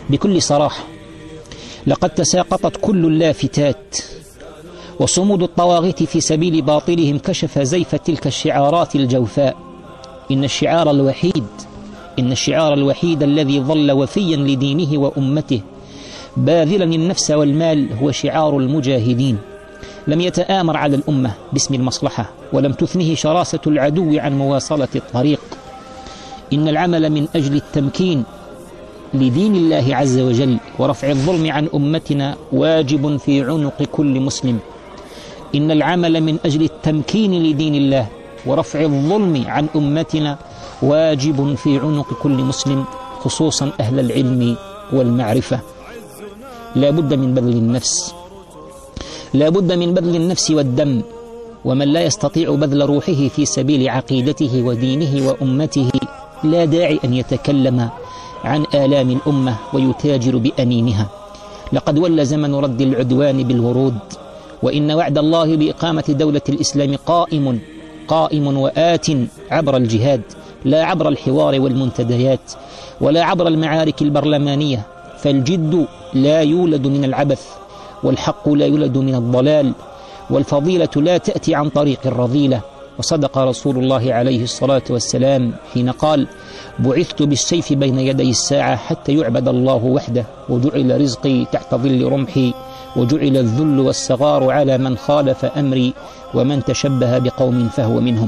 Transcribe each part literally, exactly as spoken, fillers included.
بكل صراحة لقد تساقطت كل اللافتات، وصمود الطواغيت في سبيل باطلهم كشف زيف تلك الشعارات الجوفاء. إن الشعار الوحيد إن الشعار الوحيد الذي ظل وفيا لدينه وأمته باذلا النفس والمال هو شعار المجاهدين. لم يتآمر على الأمة باسم المصلحة، ولم تثنه شراسة العدو عن مواصلة الطريق. إن العمل من أجل التمكين لدين الله عز وجل ورفع الظلم عن أمتنا واجب في عنق كل مسلم. إن العمل من أجل التمكين لدين الله ورفع الظلم عن أمتنا واجب في عنق كل مسلم، خصوصا أهل العلم والمعرفة. لا بد من بذل النفس لا بد من بذل النفس والدم، ومن لا يستطيع بذل روحه في سبيل عقيدته ودينه وأمته لا داعي أن يتكلم عن آلام الأمة ويتاجر بأنينها. لقد ول زمن رد العدوان بالورود، وإن وعد الله بإقامة دولة الإسلام قائم قائم وآت عبر الجهاد، لا عبر الحوار والمنتديات، ولا عبر المعارك البرلمانية. فالجد لا يولد من العبث، والحق لا يولد من الضلال، والفضيلة لا تأتي عن طريق الرذيلة. وصدق رسول الله عليه الصلاة والسلام حين قال: بعثت بالسيف بين يدي الساعة حتى يعبد الله وحده، وجعل رزقي تحت ظل رمحي، وجعل الذل والصغار على من خالف أمري، ومن تشبه بقوم فهو منهم.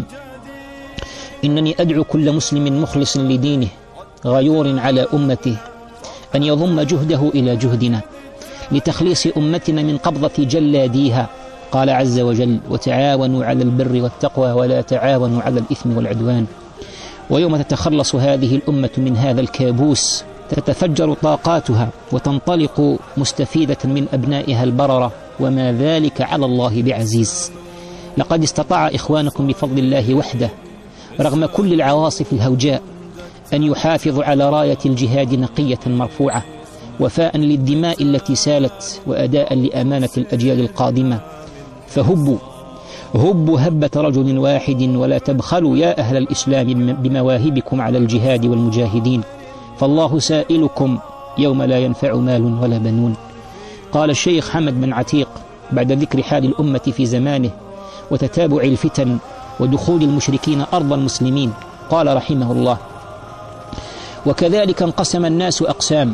إنني أدعو كل مسلم مخلص لدينه غيور على أمته أن يضم جهده إلى جهدنا لتخليص أمتنا من قبضة جلاديها. قال عز وجل: وتعاونوا على البر والتقوى ولا تعاونوا على الإثم والعدوان. ويوم تتخلص هذه الأمة من هذا الكابوس تتفجر طاقاتها وتنطلق مستفيدة من أبنائها البررة، وما ذلك على الله بعزيز. لقد استطاع إخوانكم بفضل الله وحده رغم كل العواصف الهوجاء أن يحافظوا على راية الجهاد نقية مرفوعة، وفاء للدماء التي سالت وأداء لأمانة الأجيال القادمة. فهبوا هبوا هبة رجل واحد، ولا تبخلوا يا أهل الإسلام بمواهبكم على الجهاد والمجاهدين، فالله سائلكم يوم لا ينفع مال ولا بنون. قال الشيخ حمد بن عتيق بعد ذكر حال الأمة في زمانه وتتابع الفتن ودخول المشركين أرض المسلمين، قال رحمه الله: وكذلك انقسم الناس أقسام،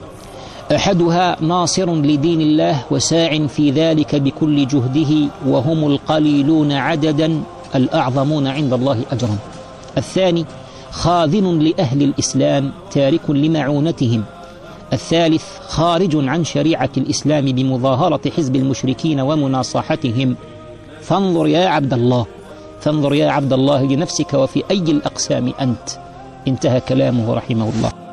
أحدها ناصر لدين الله وساع في ذلك بكل جهده، وهم القليلون عددا الأعظمون عند الله أجرا. الثاني خاذن لأهل الإسلام تارك لمعونتهم. الثالث خارج عن شريعة الإسلام بمظاهرة حزب المشركين ومناصحتهم. فانظر يا عبد الله فانظر يا عبد الله لنفسك وفي أي الأقسام أنت. انتهى كلامه رحمه الله.